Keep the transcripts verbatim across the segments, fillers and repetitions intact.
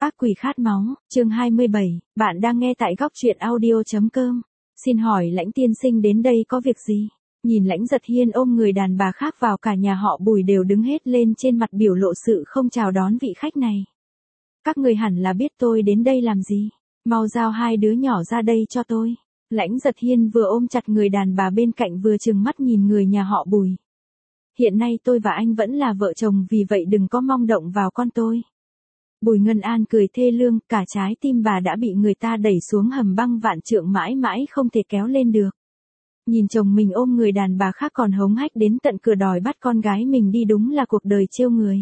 Ác quỷ khát máu, chương hai mươi bảy, bạn đang nghe tại góc truyện audio.com. Xin hỏi Lãnh tiên sinh đến đây có việc gì? Nhìn Lãnh Giật Hiên ôm người đàn bà khác vào, cả nhà họ Bùi đều đứng hết lên, trên mặt biểu lộ sự không chào đón vị khách này. Các người hẳn là biết tôi đến đây làm gì. Mau giao hai đứa nhỏ ra đây cho tôi. Lãnh Giật Hiên vừa ôm chặt người đàn bà bên cạnh vừa trừng mắt nhìn người nhà họ Bùi. Hiện nay tôi và anh vẫn là vợ chồng, vì vậy đừng có mong động vào con tôi. Bùi Ngân An cười thê lương, cả trái tim bà đã bị người ta đẩy xuống hầm băng vạn trượng, mãi mãi không thể kéo lên được. Nhìn chồng mình ôm người đàn bà khác còn hống hách đến tận cửa đòi bắt con gái mình đi, đúng là cuộc đời trêu người.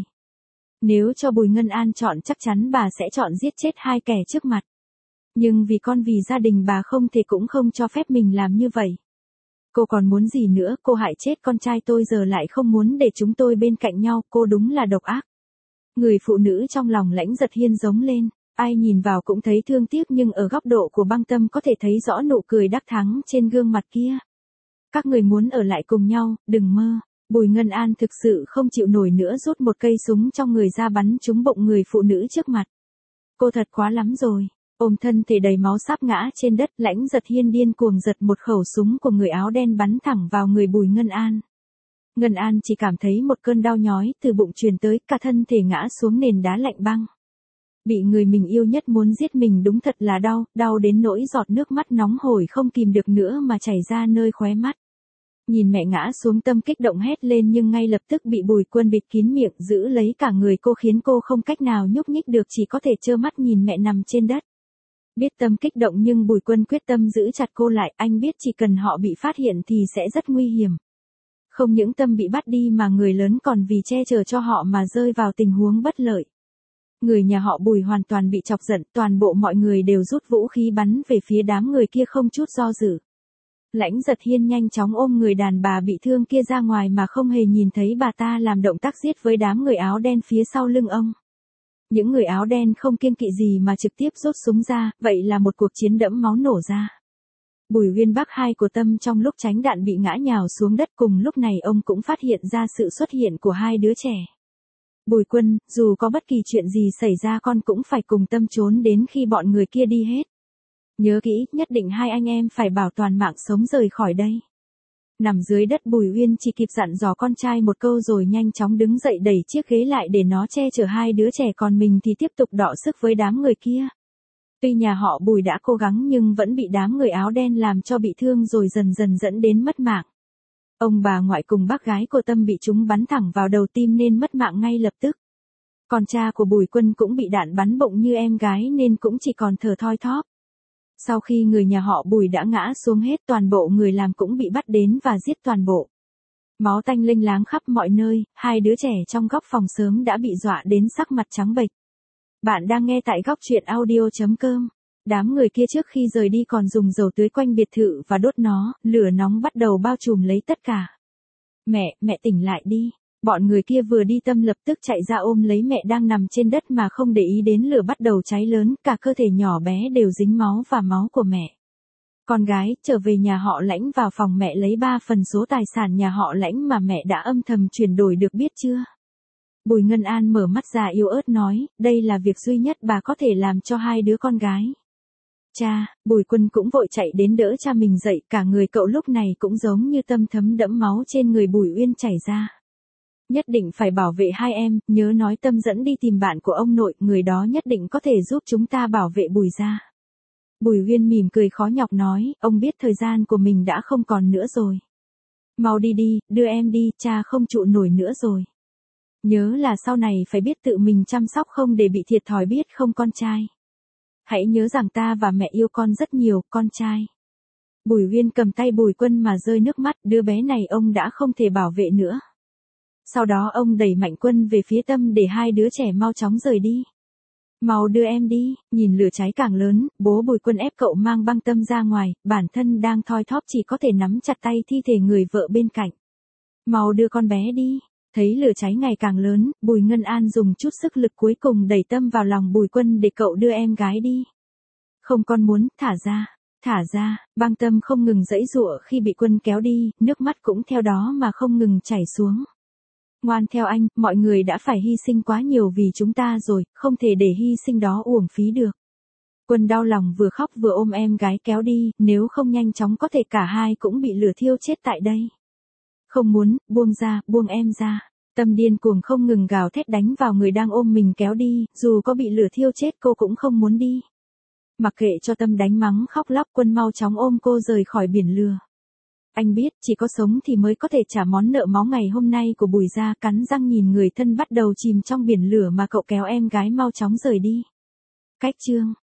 Nếu cho Bùi Ngân An chọn, chắc chắn bà sẽ chọn giết chết hai kẻ trước mặt. Nhưng vì con, vì gia đình, bà không thể cũng không cho phép mình làm như vậy. Cô còn muốn gì nữa? Cô hại chết con trai tôi, giờ lại không muốn để chúng tôi bên cạnh nhau, cô đúng là độc ác. Người phụ nữ trong lòng Lãnh Giật Hiên giống lên, ai nhìn vào cũng thấy thương tiếc, nhưng ở góc độ của băng tâm có thể thấy rõ nụ cười đắc thắng trên gương mặt kia. Các người muốn ở lại cùng nhau, đừng mơ. Bùi Ngân An thực sự không chịu nổi nữa, rút một cây súng trong người ra bắn trúng bụng người phụ nữ trước mặt. Cô thật quá lắm rồi. Ôm thân thể đầy máu sắp ngã trên đất, Lãnh Giật Hiên điên cuồng giật một khẩu súng của người áo đen bắn thẳng vào người Bùi Ngân An. Ngân An chỉ cảm thấy một cơn đau nhói từ bụng truyền tới, cả thân thể ngã xuống nền đá lạnh băng. Bị người mình yêu nhất muốn giết mình, đúng thật là đau, đau đến nỗi giọt nước mắt nóng hổi không kìm được nữa mà chảy ra nơi khóe mắt. Nhìn mẹ ngã xuống, tâm kích động hét lên, nhưng ngay lập tức bị Bùi Quân bịt kín miệng, giữ lấy cả người cô, khiến cô không cách nào nhúc nhích được, chỉ có thể trơ mắt nhìn mẹ nằm trên đất. Biết tâm kích động nhưng Bùi Quân quyết tâm giữ chặt cô lại, anh biết chỉ cần họ bị phát hiện thì sẽ rất nguy hiểm. Không những Tâm bị bắt đi mà người lớn còn vì che chở cho họ mà rơi vào tình huống bất lợi. Người nhà họ Bùi hoàn toàn bị chọc giận, toàn bộ mọi người đều rút vũ khí bắn về phía đám người kia không chút do dự. Lãnh Giật Hiên nhanh chóng ôm người đàn bà bị thương kia ra ngoài mà không hề nhìn thấy bà ta làm động tác giết với đám người áo đen phía sau lưng ông. Những người áo đen không kiêng kỵ gì mà trực tiếp rút súng ra, vậy là một cuộc chiến đẫm máu nổ ra. Bùi Uyên bác hai của Tâm trong lúc tránh đạn bị ngã nhào xuống đất, cùng lúc này ông cũng phát hiện ra sự xuất hiện của hai đứa trẻ. Bùi Quân, dù có bất kỳ chuyện gì xảy ra con cũng phải cùng Tâm trốn đến khi bọn người kia đi hết. Nhớ kỹ, nhất định hai anh em phải bảo toàn mạng sống rời khỏi đây. Nằm dưới đất, Bùi Uyên chỉ kịp dặn dò con trai một câu rồi nhanh chóng đứng dậy đẩy chiếc ghế lại để nó che chở hai đứa trẻ, còn mình thì tiếp tục đọ sức với đám người kia. Tuy nhà họ Bùi đã cố gắng nhưng vẫn bị đám người áo đen làm cho bị thương rồi dần dần dẫn đến mất mạng. Ông bà ngoại cùng bác gái của Tâm bị chúng bắn thẳng vào đầu tim nên mất mạng ngay lập tức. Còn cha của Bùi Quân cũng bị đạn bắn bụng như em gái nên cũng chỉ còn thở thoi thóp. Sau khi người nhà họ Bùi đã ngã xuống hết, toàn bộ người làm cũng bị bắt đến và giết toàn bộ. Máu tanh lênh láng khắp mọi nơi, hai đứa trẻ trong góc phòng sớm đã bị dọa đến sắc mặt trắng bệch. Bạn đang nghe tại góc truyện audio.com. Đám người kia trước khi rời đi còn dùng dầu tưới quanh biệt thự và đốt nó, lửa nóng bắt đầu bao trùm lấy tất cả. Mẹ, mẹ tỉnh lại đi. Bọn người kia vừa đi, Tâm lập tức chạy ra ôm lấy mẹ đang nằm trên đất mà không để ý đến lửa bắt đầu cháy lớn, cả cơ thể nhỏ bé đều dính máu và máu của mẹ. Con gái, trở về nhà họ Lãnh, vào phòng mẹ lấy ba phần số tài sản nhà họ Lãnh mà mẹ đã âm thầm chuyển đổi được, biết chưa? Bùi Ngân An mở mắt ra yếu ớt nói, đây là việc duy nhất bà có thể làm cho hai đứa con gái. Cha, Bùi Quân cũng vội chạy đến đỡ cha mình dậy, cả người cậu lúc này cũng giống như Tâm, thấm đẫm máu trên người Bùi Uyên chảy ra. Nhất định phải bảo vệ hai em, nhớ nói Tâm dẫn đi tìm bạn của ông nội, người đó nhất định có thể giúp chúng ta bảo vệ Bùi gia. Bùi Uyên mỉm cười khó nhọc nói, ông biết thời gian của mình đã không còn nữa rồi. Mau đi đi, đưa em đi, cha không trụ nổi nữa rồi. Nhớ là sau này phải biết tự mình chăm sóc, không để bị thiệt thòi, biết không con trai? Hãy nhớ rằng ta và mẹ yêu con rất nhiều, con trai. Bùi Uyên cầm tay Bùi Quân mà rơi nước mắt, đứa bé này ông đã không thể bảo vệ nữa. Sau đó ông đẩy mạnh Quân về phía Tâm để hai đứa trẻ mau chóng rời đi. Mau đưa em đi. Nhìn lửa cháy càng lớn, bố Bùi Quân ép cậu mang băng Tâm ra ngoài, bản thân đang thoi thóp chỉ có thể nắm chặt tay thi thể người vợ bên cạnh. Mau đưa con bé đi. Thấy lửa cháy ngày càng lớn, Bùi Ngân An dùng chút sức lực cuối cùng đẩy Tâm vào lòng Bùi Quân để cậu đưa em gái đi. Không, con muốn, thả ra, thả ra. Băng Tâm không ngừng giãy giụa khi bị Quân kéo đi, nước mắt cũng theo đó mà không ngừng chảy xuống. Ngoan theo anh, mọi người đã phải hy sinh quá nhiều vì chúng ta rồi, không thể để hy sinh đó uổng phí được. Quân đau lòng vừa khóc vừa ôm em gái kéo đi, nếu không nhanh chóng có thể cả hai cũng bị lửa thiêu chết tại đây. Không muốn, buông ra, buông em ra. Tâm điên cuồng không ngừng gào thét đánh vào người đang ôm mình kéo đi, dù có bị lửa thiêu chết cô cũng không muốn đi. Mặc kệ cho Tâm đánh mắng khóc lóc, Quân mau chóng ôm cô rời khỏi biển lửa. Anh biết chỉ có sống thì mới có thể trả món nợ máu ngày hôm nay của Bùi gia, cắn răng nhìn người thân bắt đầu chìm trong biển lửa mà cậu kéo em gái mau chóng rời đi. Cách chương